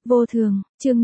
Vô thường, chương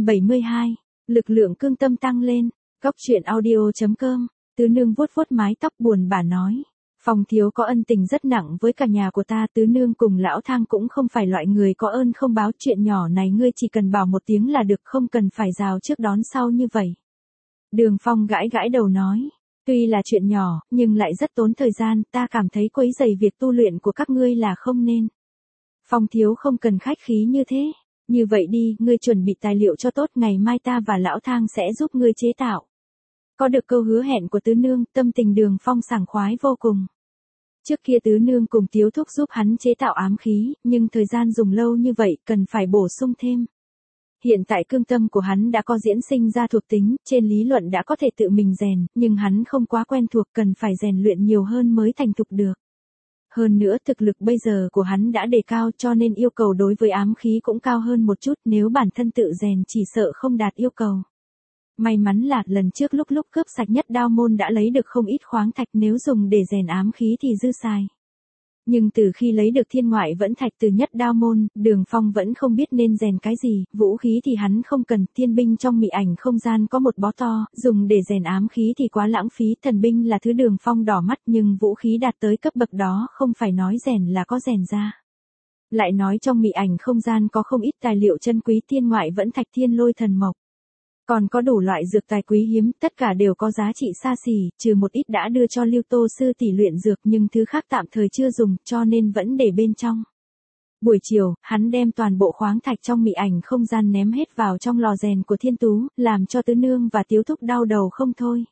572, lực lượng cương tâm tăng lên, Góc truyện audio.com, Tứ Nương vuốt vuốt mái tóc buồn bã nói. Phong thiếu có ân tình rất nặng với cả nhà của ta, Tứ Nương cùng lão Thang cũng không phải loại người có ơn không báo, chuyện nhỏ này ngươi chỉ cần bảo một tiếng là được, không cần phải rào trước đón sau như vậy. Đường Phong gãi gãi đầu nói, tuy là chuyện nhỏ, nhưng lại rất tốn thời gian, ta cảm thấy quấy rầy việc tu luyện của các ngươi là không nên. Phong thiếu không cần khách khí như thế. Như vậy đi, ngươi chuẩn bị tài liệu cho tốt, ngày mai ta và lão Thang sẽ giúp ngươi chế tạo. Có được câu hứa hẹn của Tứ Nương, tâm tình Đường Phong sảng khoái vô cùng. Trước kia Tứ Nương cùng Tiếu Thúc giúp hắn chế tạo ám khí, nhưng thời gian dùng lâu như vậy, cần phải bổ sung thêm. Hiện tại cương tâm của hắn đã có diễn sinh ra thuộc tính, trên lý luận đã có thể tự mình rèn, nhưng hắn không quá quen thuộc, cần phải rèn luyện nhiều hơn mới thành thục được. Hơn nữa thực lực bây giờ của hắn đã đề cao, cho nên yêu cầu đối với ám khí cũng cao hơn một chút, nếu bản thân tự rèn chỉ sợ không đạt yêu cầu. May mắn là lần trước lúc cướp sạch Nhất Đao môn đã lấy được không ít khoáng thạch, nếu dùng để rèn ám khí thì dư xài. Nhưng từ khi lấy được Thiên Ngoại Vẫn Thạch từ Nhất Đao môn, Đường Phong vẫn không biết nên rèn cái gì, vũ khí thì hắn không cần, thiên binh trong mị ảnh không gian có một bó to, dùng để rèn ám khí thì quá lãng phí, thần binh là thứ Đường Phong đỏ mắt, nhưng vũ khí đạt tới cấp bậc đó không phải nói rèn là có rèn ra. Lại nói trong mị ảnh không gian có không ít tài liệu chân quý, Thiên Ngoại Vẫn Thạch, Thiên Lôi Thần Mộc. Còn có đủ loại dược tài quý hiếm, tất cả đều có giá trị xa xỉ, trừ một ít đã đưa cho Lưu Tô sư tỷ luyện dược, nhưng thứ khác tạm thời chưa dùng, cho nên vẫn để bên trong. Buổi chiều, hắn đem toàn bộ khoáng thạch trong mị ảnh không gian ném hết vào trong lò rèn của Thiên Tú, làm cho Tứ Nương và Tiếu Thúc đau đầu không thôi.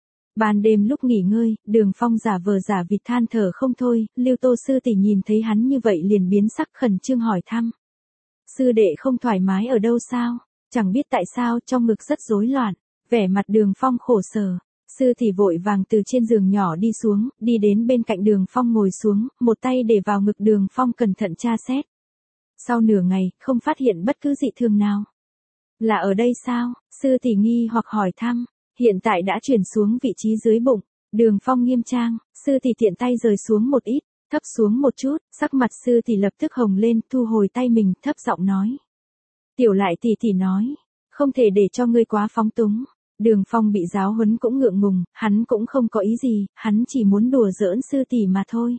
Ban đêm lúc nghỉ ngơi, Đường Phong giả vờ giả vịt than thở không thôi, Lưu Tô sư tỷ nhìn thấy hắn như vậy liền biến sắc, khẩn trương hỏi thăm. Sư đệ không thoải mái ở đâu sao? Chẳng biết tại sao trong ngực rất rối loạn, vẻ mặt Đường Phong khổ sở. Sư thì vội vàng từ trên giường nhỏ đi xuống, đi đến bên cạnh Đường Phong ngồi xuống, một tay để vào ngực Đường Phong cẩn thận tra xét. Sau nửa ngày, không phát hiện bất cứ dị thường nào. Là ở đây sao? Sư thì nghi hoặc hỏi thăm, hiện tại đã chuyển xuống vị trí dưới bụng. Đường Phong nghiêm trang, sư thì tiện tay rời xuống một ít, thấp xuống một chút, sắc mặt sư thì lập tức hồng lên, thu hồi tay mình, thấp giọng nói. Tiểu lại tỷ nói, không thể để cho ngươi quá phóng túng. Đường Phong bị giáo huấn cũng ngượng ngùng, hắn cũng không có ý gì, hắn chỉ muốn đùa giỡn sư tỷ mà thôi.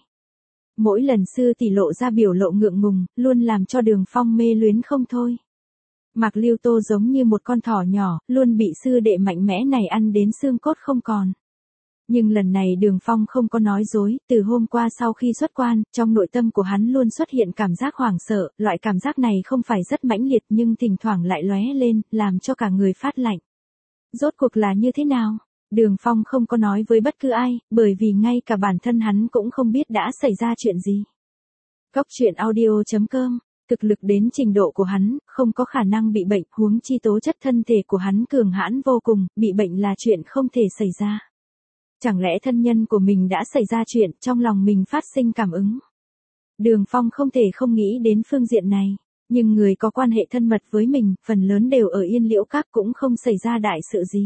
Mỗi lần sư tỷ lộ ra biểu lộ ngượng ngùng, luôn làm cho Đường Phong mê luyến không thôi. Mạc Lưu Tô giống như một con thỏ nhỏ, luôn bị sư đệ mạnh mẽ này ăn đến xương cốt không còn. Nhưng lần này Đường Phong không có nói dối, từ hôm qua sau khi xuất quan, trong nội tâm của hắn luôn xuất hiện cảm giác hoảng sợ, loại cảm giác này không phải rất mãnh liệt nhưng thỉnh thoảng lại lóe lên, làm cho cả người phát lạnh. Rốt cuộc là như thế nào? Đường Phong không có nói với bất cứ ai, bởi vì ngay cả bản thân hắn cũng không biết đã xảy ra chuyện gì. Góc truyện audio.com, thực lực đến trình độ của hắn, không có khả năng bị bệnh, huống chi tố chất thân thể của hắn cường hãn vô cùng, bị bệnh là chuyện không thể xảy ra. Chẳng lẽ thân nhân của mình đã xảy ra chuyện, trong lòng mình phát sinh cảm ứng. Đường Phong không thể không nghĩ đến phương diện này, nhưng người có quan hệ thân mật với mình, phần lớn đều ở Yên Liễu Các, cũng không xảy ra đại sự gì.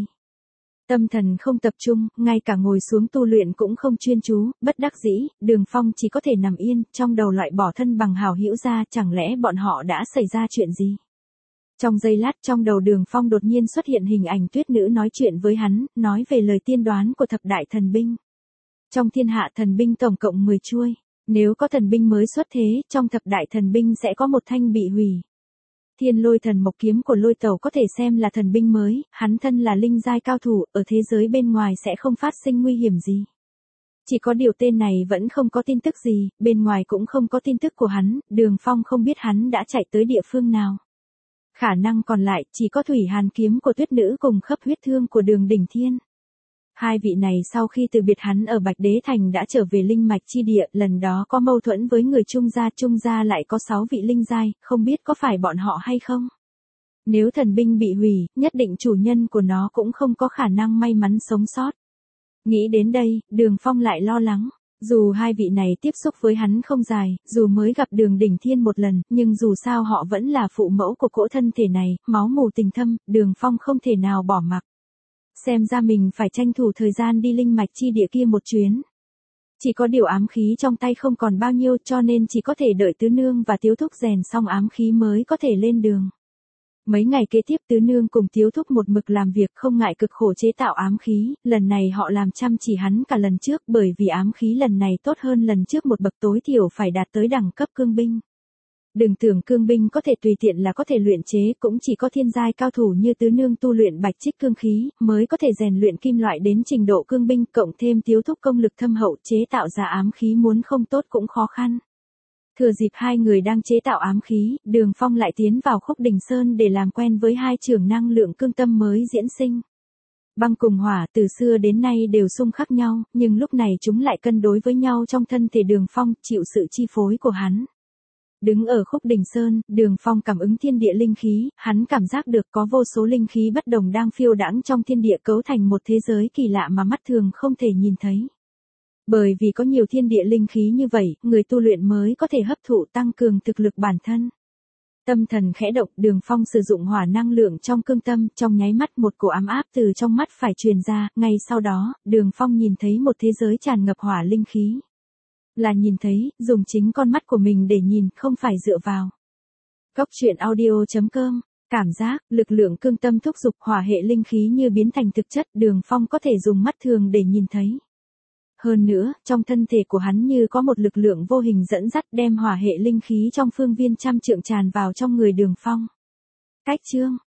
Tâm thần không tập trung, ngay cả ngồi xuống tu luyện cũng không chuyên chú, bất đắc dĩ, Đường Phong chỉ có thể nằm yên, trong đầu loại bỏ thân bằng hảo hữu ra, chẳng lẽ bọn họ đã xảy ra chuyện gì. Trong giây lát trong đầu Đường Phong đột nhiên xuất hiện hình ảnh Tuyết Nữ nói chuyện với hắn, nói về lời tiên đoán của thập đại thần binh. Trong thiên hạ thần binh tổng cộng 10 chuôi, nếu có thần binh mới xuất thế, trong thập đại thần binh sẽ có một thanh bị hủy. Thiên Lôi Thần Mộc kiếm của Lôi Tẩu có thể xem là thần binh mới, hắn thân là linh giai cao thủ, ở thế giới bên ngoài sẽ không phát sinh nguy hiểm gì. Chỉ có điều tên này vẫn không có tin tức gì, bên ngoài cũng không có tin tức của hắn, Đường Phong không biết hắn đã chạy tới địa phương nào. Khả năng còn lại chỉ có Thủy Hàn kiếm của Tuyết Nữ cùng Khấp Huyết Thương của Đường Đỉnh Thiên. Hai vị này sau khi từ biệt hắn ở Bạch Đế Thành đã trở về linh mạch chi địa, lần đó có mâu thuẫn với người Trung gia lại có 6 vị linh giai, không biết có phải bọn họ hay không. Nếu thần binh bị hủy, nhất định chủ nhân của nó cũng không có khả năng may mắn sống sót. Nghĩ đến đây, Đường Phong lại lo lắng. Dù hai vị này tiếp xúc với hắn không dài, dù mới gặp Đường Đỉnh Thiên một lần, nhưng dù sao họ vẫn là phụ mẫu của cỗ thân thể này, máu mù tình thâm, Đường Phong không thể nào bỏ mặc. Xem ra mình phải tranh thủ thời gian đi linh mạch chi địa kia một chuyến. Chỉ có điều ám khí trong tay không còn bao nhiêu, cho nên chỉ có thể đợi Tứ Nương và Tiếu Thúc rèn xong ám khí mới có thể lên đường. Mấy ngày kế tiếp Tứ Nương cùng Tiếu Thúc một mực làm việc không ngại cực khổ chế tạo ám khí, lần này họ làm chăm chỉ hắn cả lần trước bởi vì ám khí lần này tốt hơn lần trước một bậc, tối thiểu phải đạt tới đẳng cấp cương binh. Đừng tưởng cương binh có thể tùy tiện là có thể luyện chế, cũng chỉ có thiên giai cao thủ như Tứ Nương tu luyện bạch trích cương khí, mới có thể rèn luyện kim loại đến trình độ cương binh, cộng thêm Tiếu Thúc công lực thâm hậu, chế tạo ra ám khí muốn không tốt cũng khó khăn. Thừa dịp hai người đang chế tạo ám khí, Đường Phong lại tiến vào Khúc Đình Sơn để làm quen với hai trưởng năng lượng cương tâm mới diễn sinh. Băng cùng hỏa từ xưa đến nay đều xung khắc nhau, nhưng lúc này chúng lại cân đối với nhau trong thân thể Đường Phong, chịu sự chi phối của hắn. Đứng ở Khúc Đình Sơn, Đường Phong cảm ứng thiên địa linh khí, hắn cảm giác được có vô số linh khí bất đồng đang phiêu đãng trong thiên địa, cấu thành một thế giới kỳ lạ mà mắt thường không thể nhìn thấy. Bởi vì có nhiều thiên địa linh khí như vậy, người tu luyện mới có thể hấp thụ tăng cường thực lực bản thân. Tâm thần khẽ động, Đường Phong sử dụng hỏa năng lượng trong cương tâm, trong nháy mắt một cổ ám áp từ trong mắt phải truyền ra, ngay sau đó, Đường Phong nhìn thấy một thế giới tràn ngập hỏa linh khí. Là nhìn thấy, dùng chính con mắt của mình để nhìn, không phải dựa vào. Goctruyện.audio.com. Cảm giác, lực lượng cương tâm thúc giục hỏa hệ linh khí như biến thành thực chất, Đường Phong có thể dùng mắt thường để nhìn thấy. Hơn nữa, trong thân thể của hắn như có một lực lượng vô hình dẫn dắt đem hỏa hệ linh khí trong phương viên trăm trượng tràn vào trong người Đường Phong. Cách chương